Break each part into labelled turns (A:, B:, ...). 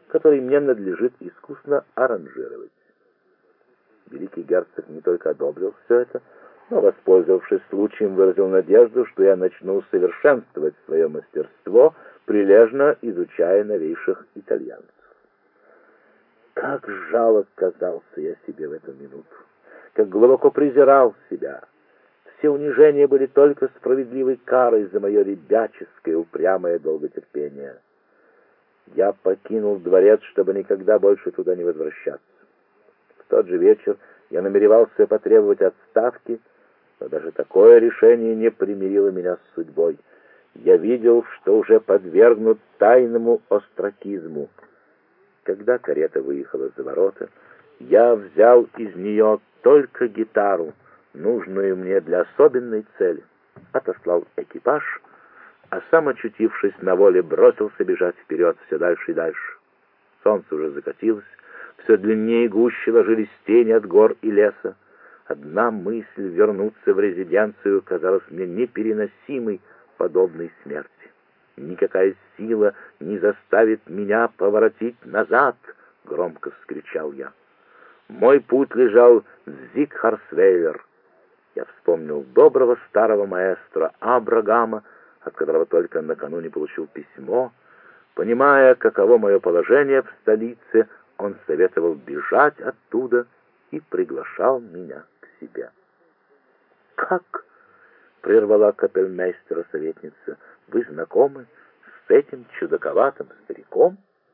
A: который мне надлежит искусно аранжировать. Великий герцог не только одобрил все это, но, воспользовавшись случаем, выразил надежду, что я начну совершенствовать свое мастерство, прилежно изучая новейших итальянцев. Как жалок казался я себе в эту минуту, как глубоко презирал себя. Все унижения были только справедливой карой за мое ребяческое упрямое долготерпение. Я покинул дворец, чтобы никогда больше туда не возвращаться. В тот же вечер я намеревался потребовать отставки, но даже такое решение не примирило меня с судьбой. Я видел, что уже подвергнут тайному остракизму. Когда карета выехала за ворота, я взял из нее только гитару, нужную мне для особенной цели, отослал экипаж, а сам, очутившись на воле, бросился бежать вперед все дальше и дальше. Солнце уже закатилось, все длиннее и гуще ложились тени от гор и леса. Одна мысль вернуться в резиденцию казалась мне непереносимой, подобной смерти. «Никакая сила не заставит меня поворотить назад!» — громко вскричал я. Мой путь лежал в Зигхарсвейлер. Я вспомнил доброго старого маэстро Абрагама, от которого только накануне получил письмо. Понимая, каково мое положение в столице, он советовал бежать оттуда и приглашал меня к себе. «Как?» — прервала капельмейстера советница. «Вы знакомы с этим чудаковатым стариком?»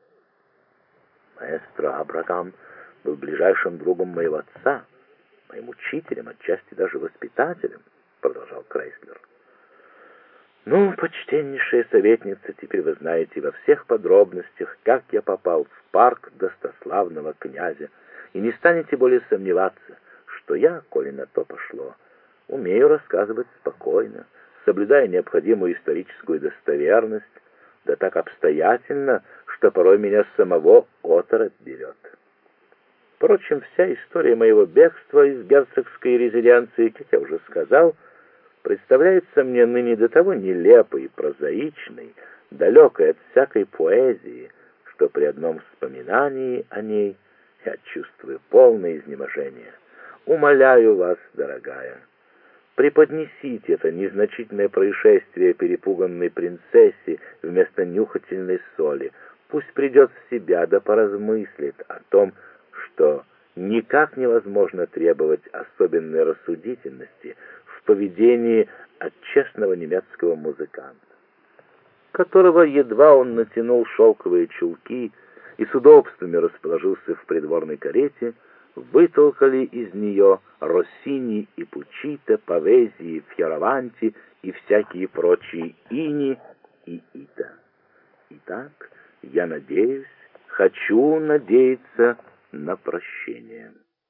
A: Маэстро Абрагам был ближайшим другом моего отца, моим учителем, отчасти даже воспитателем, продолжал Крейслер. «Ну, почтеннейшая советница, теперь вы знаете во всех подробностях, как я попал в парк достославного князя, и не станете более сомневаться, что я, коли на то пошло, умею рассказывать спокойно, соблюдая необходимую историческую достоверность, да так обстоятельно, что порой меня самого оторопь берет. Впрочем, вся история моего бегства из герцогской резиденции, как я уже сказал, представляется мне ныне до того нелепой и прозаичной, далекой от всякой поэзии, что при одном вспоминании о ней я чувствую полное изнеможение. Умоляю вас, дорогая, преподнесите это незначительное происшествие перепуганной принцессе вместо нюхательной соли. Пусть придет в себя да поразмыслит о том, что никак невозможно требовать особенной рассудительности в поведении от честного немецкого музыканта, которого едва он натянул шелковые чулки и с удобствами расположился в придворной карете, вытолкали из нее Россини и Пуччито, Павези, Фьораванти и всякие прочие ини и ита. Итак, я надеюсь, хочу надеяться на прощение.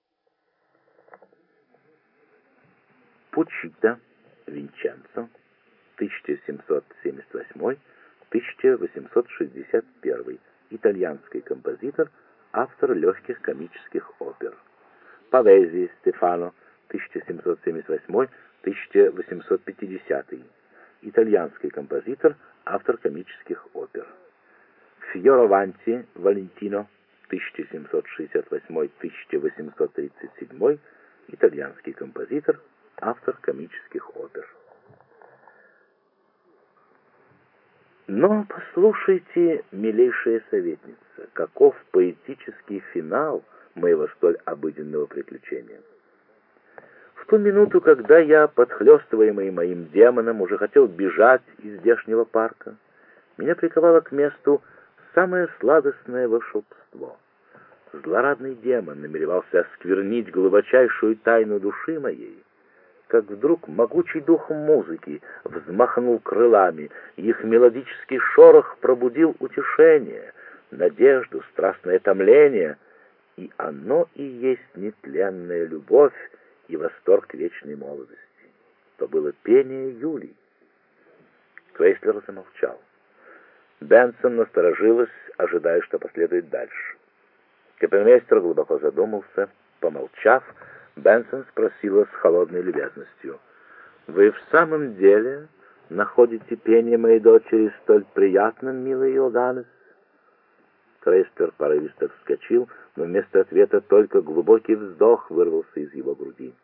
A: Пуччито Винченцо, 1778-1861, итальянский композитор, автор легких комических опер. Павези Стефано, 1778-1850, итальянский композитор, автор комических опер. Фьораванти Валентино, 1768-1837, итальянский композитор, автор комических опер. Но послушайте, милейшая советница, каков поэтический финал моего столь обыденного приключения. В ту минуту, когда я, подхлёстываемый моим демоном, уже хотел бежать из здешнего парка, меня приковало к месту самое сладостное волшебство. Злорадный демон намеревался осквернить глубочайшую тайну души моей, как вдруг могучий дух музыки взмахнул крылами, и их мелодический шорох пробудил утешение, надежду, страстное томление, и оно и есть нетленная любовь и восторг вечной молодости. То было пение Юлии. Крейслер замолчал. Бенсон насторожилась, ожидая, что последует дальше. Капельмейстер глубоко задумался. Помолчав, Бенсон спросила с холодной любезностью: «Вы в самом деле находите пение моей дочери столь приятным, милый Иоганнес?» Фрейстер порывисто вскочил, но вместо ответа только глубокий вздох вырвался из его груди.